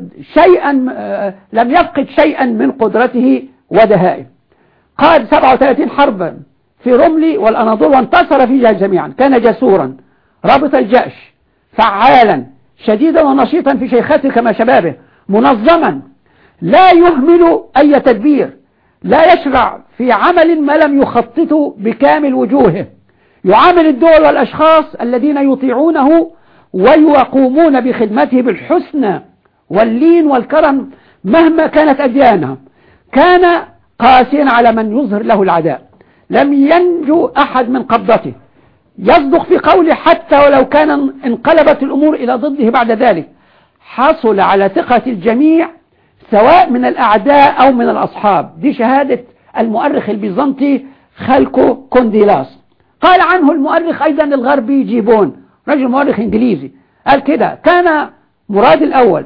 يفقد شيئا من قدرته ودهائه. قاد 37 حربا في رملي والأناضول وانتصر فيها جميعا. كان جسورا رابط الجأش، فعالا شديدا ونشيطا في شيخته كما شبابه، منظما لا يهمل أي تدبير، لا يشرع في عمل ما لم يخططه بكامل وجوهه، يعامل الدول والأشخاص الذين يطيعونه ويقومون بخدمته بالحسنى واللين والكرم مهما كانت أديانهم. كان قاسيا على من يظهر له العداء، لم ينجو أحد من قبضته، يصدق في قوله حتى ولو كان انقلبت الأمور إلى ضده بعد ذلك. حصل على ثقة الجميع سواء من الأعداء أو من الأصحاب. دي شهادة المؤرخ البيزنطي خالكو كونديلاس. قال عنه المؤرخ أيضا الغربي جيبون، رجل مؤرخ إنجليزي، قال كده: كان مراد الأول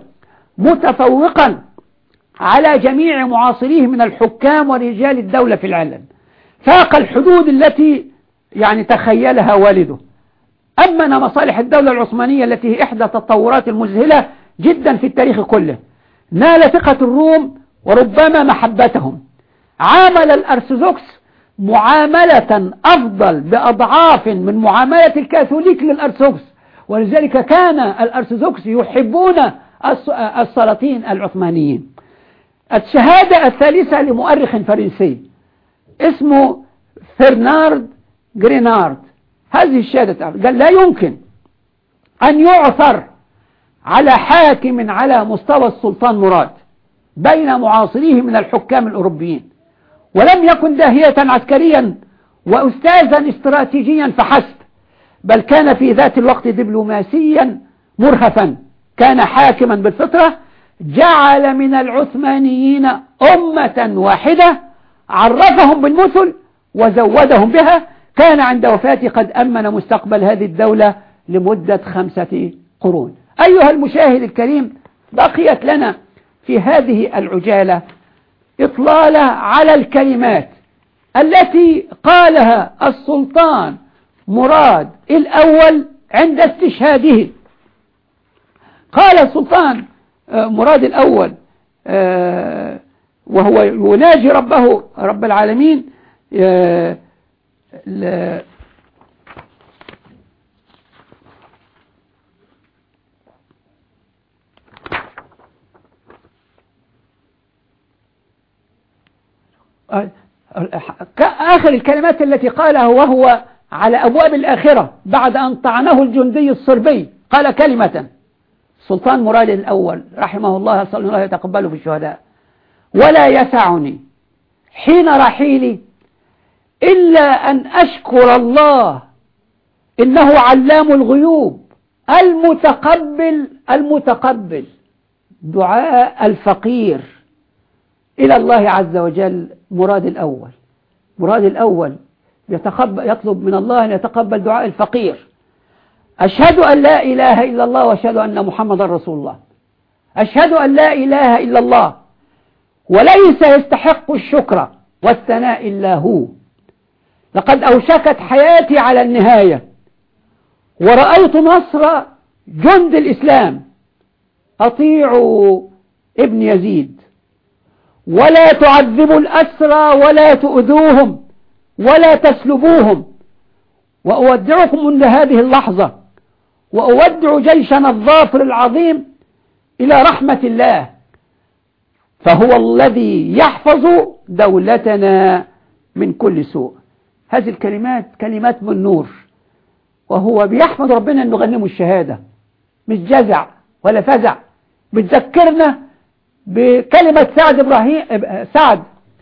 متفوقا على جميع معاصريه من الحكام ورجال الدولة في العالم، فاق الحدود التي يعني تخيلها والده. أمن مصالح الدولة العثمانية التي هي إحدى التطورات المذهلة جدا في التاريخ كله، نال ثقة الروم وربما محبتهم، عامل الأرثوذكس معاملة أفضل بأضعاف من معاملة الكاثوليك للأرثوذكس، ولذلك كان الأرثوذكس يحبون السلاطين العثمانيين. الشهادة الثالثة لمؤرخ فرنسي اسمه فرنارد جرينارد. هذه الشهادة قال: لا يمكن أن يعثر على حاكم على مستوى السلطان مراد بين معاصريه من الحكام الأوروبيين، ولم يكن داهية عسكريا وأستاذا استراتيجيا فحسب، بل كان في ذات الوقت دبلوماسيا مرهفا، كان حاكما بالفطرة، جعل من العثمانيين أمة واحدة، عرفهم بالمثل وزودهم بها، كان عند وفاته قد أمن مستقبل هذه الدولة لمدة 5 قرون. أيها المشاهد الكريم، بقيت لنا في هذه العجالة إطلالة على الكلمات التي قالها السلطان مراد الأول عند استشهاده. قال السلطان مراد الأول وهو يناجي ربه رب العالمين آخر الكلمات التي قالها وهو على أبواب الآخرة بعد أن طعنه الجندي الصربي، قال كلمة السلطان مراد الأول رحمه الله، صلى الله يتقبله في الشهداء: ولا يسعني حين رحيلي إلا أن أشكر الله، إنه علام الغيوب المتقبل دعاء الفقير إلى الله عز وجل. مراد الأول يطلب من الله أن يتقبل دعاء الفقير. أشهد أن لا إله إلا الله وأشهد أن محمد رسول الله. أشهد أن لا إله إلا الله وليس يستحق الشكر والثناء إلا هو. لقد أوشكت حياتي على النهاية ورأيت نصر جند الإسلام. أطيعوا ابن يزيد ولا تعذبوا الأسرى ولا تؤذوهم ولا تسلبوهم. وأودعكم من هذه اللحظة وأودع جيشنا الظافر العظيم إلى رحمة الله، فهو الذي يحفظ دولتنا من كل سوء. هذه الكلمات كلمات من نور، وهو بيحمد ربنا أنه غنمه الشهادة، مش جزع ولا فزع. بتذكرنا بكلمة سعد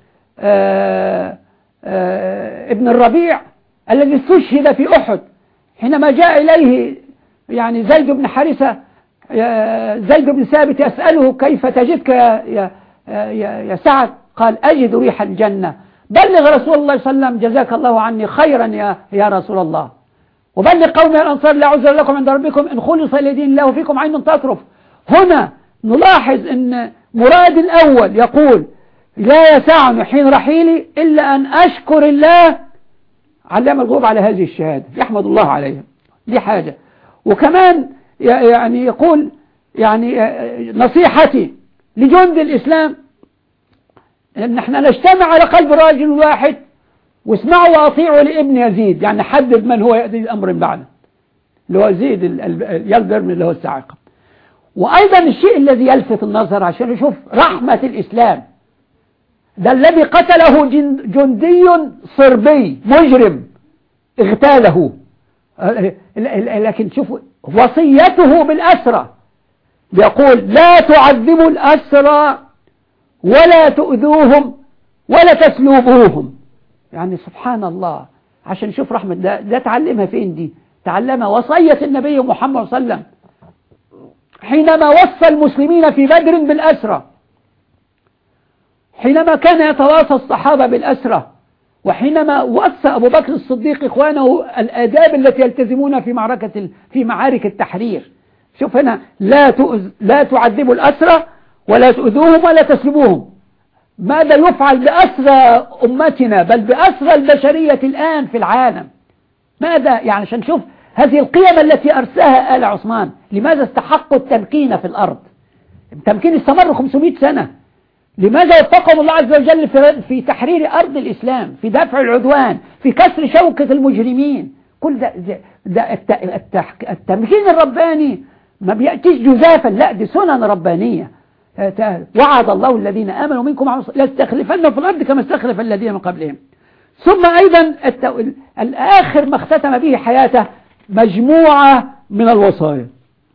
ابن الربيع الذي استشهد في أحد، حينما جاء إليه يعني زيد بن حارثة، زيد بن ثابت يسأله كيف تجدك يا سعد؟ قال أجد ريح الجنة. بلغ رسول الله صلى الله عليه وسلم جزاك الله عني خيرا يا رسول الله، وبلغ قوم الأنصار لا عذر لكم عند ربكم إن خلص لدين الله فيكم عين تطرف. هنا نلاحظ أن مراد الأول يقول لا يسعني حين رحيلي إلا أن أشكر الله علام الغيوب على هذه الشهادة، يحمد الله عليها. دي حاجة. وكمان يعني يقول يعني نصيحتي لجند الإسلام أن احنا نجتمع على قلب راجل واحد واسمعوا وأطيعوا لابن يزيد، يعني حدد من هو يأتي الأمر بعده، اللي هو زيد يلدرم اللي هو الساعقة. وأيضا الشيء الذي يلفت النظر عشان نشوف رحمة الإسلام، ده الذي قتله جندي صربي مجرم اغتاله، لكن شوفوا وصيته بالأسرى، يقول لا تعذبوا الأسرى ولا تؤذوهم ولا تسلبوهم. يعني سبحان الله، عشان نشوف رحمة ده تعلمها فين؟ دي تعلمها وصية النبي محمد صلى الله عليه وسلم حينما وصى المسلمين في بدر بالأسرى، حينما كان يتواصى الصحابة بالأسرى، وحينما وصى أبو بكر الصديق إخوانه الآداب التي يلتزمون في معارك التحرير. شوف هنا لا تعذبوا الأسرى ولا تؤذوهم ولا تسلبوهم. ماذا يفعل بأسرى أمتنا بل بأسرى البشرية الآن في العالم؟ ماذا يعني عشان نشوف هذه القيم التي أرساها آل عثمان. لماذا استحقوا التمكين في الأرض؟ التمكين استمر 500 سنة. لماذا وفقهم الله عز وجل في تحرير أرض الإسلام، في دفع العدوان، في كسر شوكة المجرمين؟ كل ده التمكين الرباني ما بيأتيش جزافا، لا دي سنن ربانية. وعد الله الذين آمنوا منكم لاستخلفنهم في الأرض كما استخلف الذين من قبلهم. ثم أيضا الآخر ما اختتم به حياته مجموعة من الوصايا.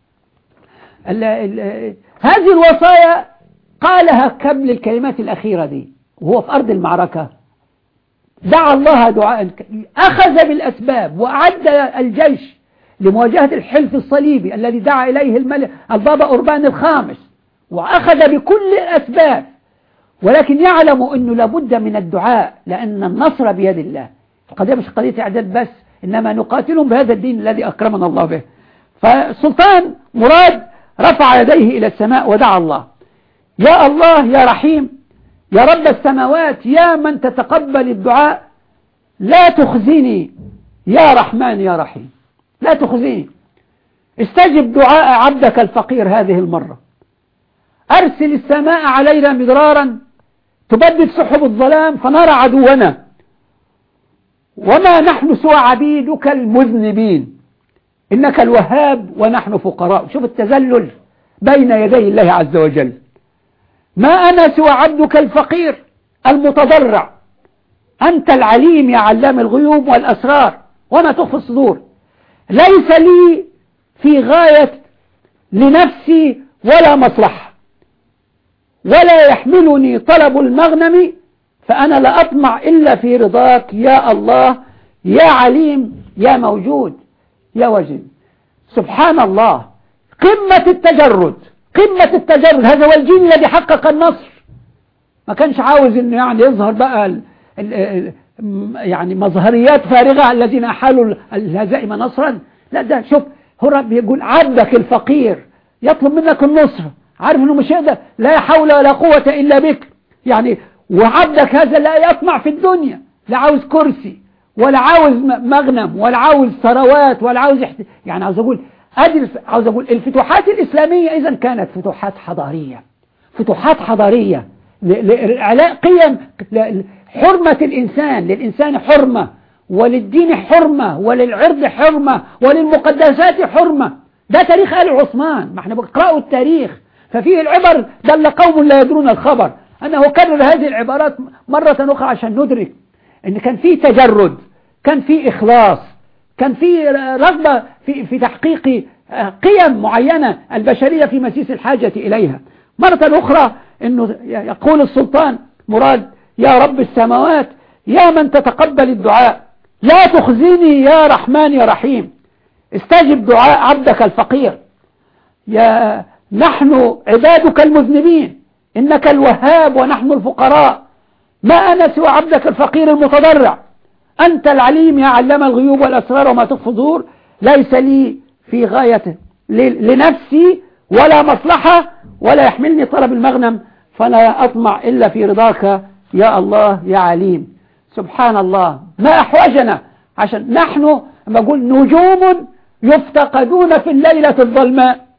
هذه الوصايا قالها قبل الكلمات الأخيرة دي وهو في أرض المعركة، دعا الله دعاء، أخذ بالأسباب وأعد الجيش لمواجهة الحلف الصليبي الذي دعا إليه الملك البابا أوربان الخامس، وأخذ بكل الأسباب، ولكن يعلم أنه لابد من الدعاء لأن النصر بيد الله. القضية مش قضية إعداد بس، إنما نقاتلهم بهذا الدين الذي أكرمنا الله به. فالسلطان مراد رفع يديه إلى السماء ودعا الله: يا الله يا رحيم يا رب السماوات يا من تتقبل الدعاء، لا تخزني يا رحمن يا رحيم، لا تخزني، استجب دعاء عبدك الفقير هذه المرة، أرسل السماء علينا مدرارا تبدد سحب الظلام فنرى عدونا، وما نحن سوى عبيدك المذنبين، إنك الوهاب ونحن فقراء. شوف التذلل بين يدي الله عز وجل. ما أنا سوى عبدك الفقير المتضرع، أنت العليم يا علام الغيوب والأسرار وما تخفي الصدور، ليس لي في غاية لنفسي ولا مصلحة، ولا يحملني طلب المغنم، فأنا لا أطمع إلا في رضاك يا الله يا عليم يا موجود يا وجد. سبحان الله، قمة التجرد، قمة التجرد. هذا هو الجيل الذي حقق النصر، ما كانش عاوز انه يعني يظهر بقى يعني مظهريات فارغة الذين أحالوا الهزائم نصرا. لا، ده شوف هو رب يقول عبدك الفقير يطلب منك النصر، عارف انه مش يقدر، لا حول ولا قوة الا بك، يعني وعبدك هذا لا يطمع في الدنيا، لا عاوز كرسي ولا عاوز مغنم ولا عاوز ثروات ولا عاوز يعني عاوز أقول الفتوحات الإسلامية إذن كانت فتوحات حضارية، فتوحات حضارية لإعلاء قيم حرمة الإنسان، للإنسان حرمة، وللدين حرمة، وللعرض حرمة، وللمقدسات حرمة. ده تاريخ آل عثمان، ما احنا بنقرأوا التاريخ ففيه العبر دل قوم لا يدرون الخبر. أنا أكرر هذه العبارات مرة أخرى عشان ندرك إن كان فيه تجرد، كان فيه إخلاص، كان فيه رغبة في تحقيق قيم معينة البشرية في مسيس الحاجة إليها. مرة أخرى إنه يقول السلطان مراد: يا رب السماوات، يا من تتقبل الدعاء، لا تخزني يا رحمن يا رحيم، استجب دعاء عبدك الفقير. يا نحن عبادك المذنبين، إنك الوهاب ونحن الفقراء، ما أنا سوى عبدك الفقير المتضرع، أنت العليم يا علم الغيوب والأسرار وما تخفي الصدور، ليس لي في غاية لنفسي ولا مصلحة ولا يحملني طلب المغنم، فلا أطمع إلا في رضاك يا الله يا عليم. سبحان الله، ما أحوجنا عشان نحن بقول نجوم يفتقدون في الليلة الظلماء.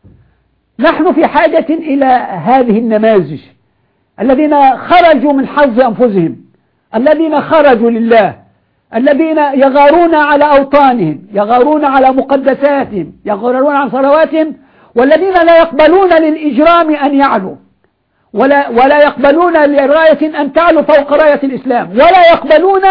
نحن في حاجة إلى هذه النماذج الذين خرجوا من حظ أنفسهم، الذين خرجوا لله، الذين يغارون على أوطانهم، يغارون على مقدساتهم، يغارون على ثرواتهم، والذين لا يقبلون للإجرام أن يعلو، ولا يقبلون لراية أن تعلو فوق راية الإسلام، ولا يقبلون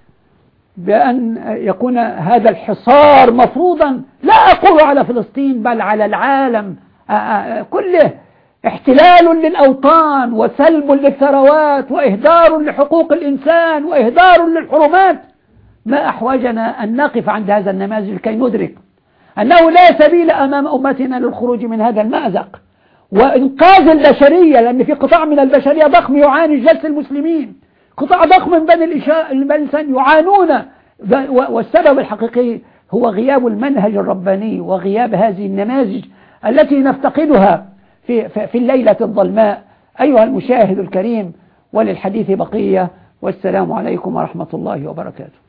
بأن يكون هذا الحصار مفروضا، لا أقول على فلسطين بل على العالم كله، احتلال للأوطان وسلب للثروات وإهدار لحقوق الإنسان وإهدار للحرمات. ما أحوجنا أن نقف عند هذا النماذج لكي ندرك أنه لا سبيل أمام أمتنا للخروج من هذا المأزق وإنقاذ البشرية، لأن في قطاع من البشرية ضخم يعاني جلس المسلمين، قطاع ضخم من بني الإنسان يعانون، والسبب الحقيقي هو غياب المنهج الرباني وغياب هذه النماذج التي نفتقدها في الليلة الظلماء. أيها المشاهد الكريم، وللحديث بقية، والسلام عليكم ورحمة الله وبركاته.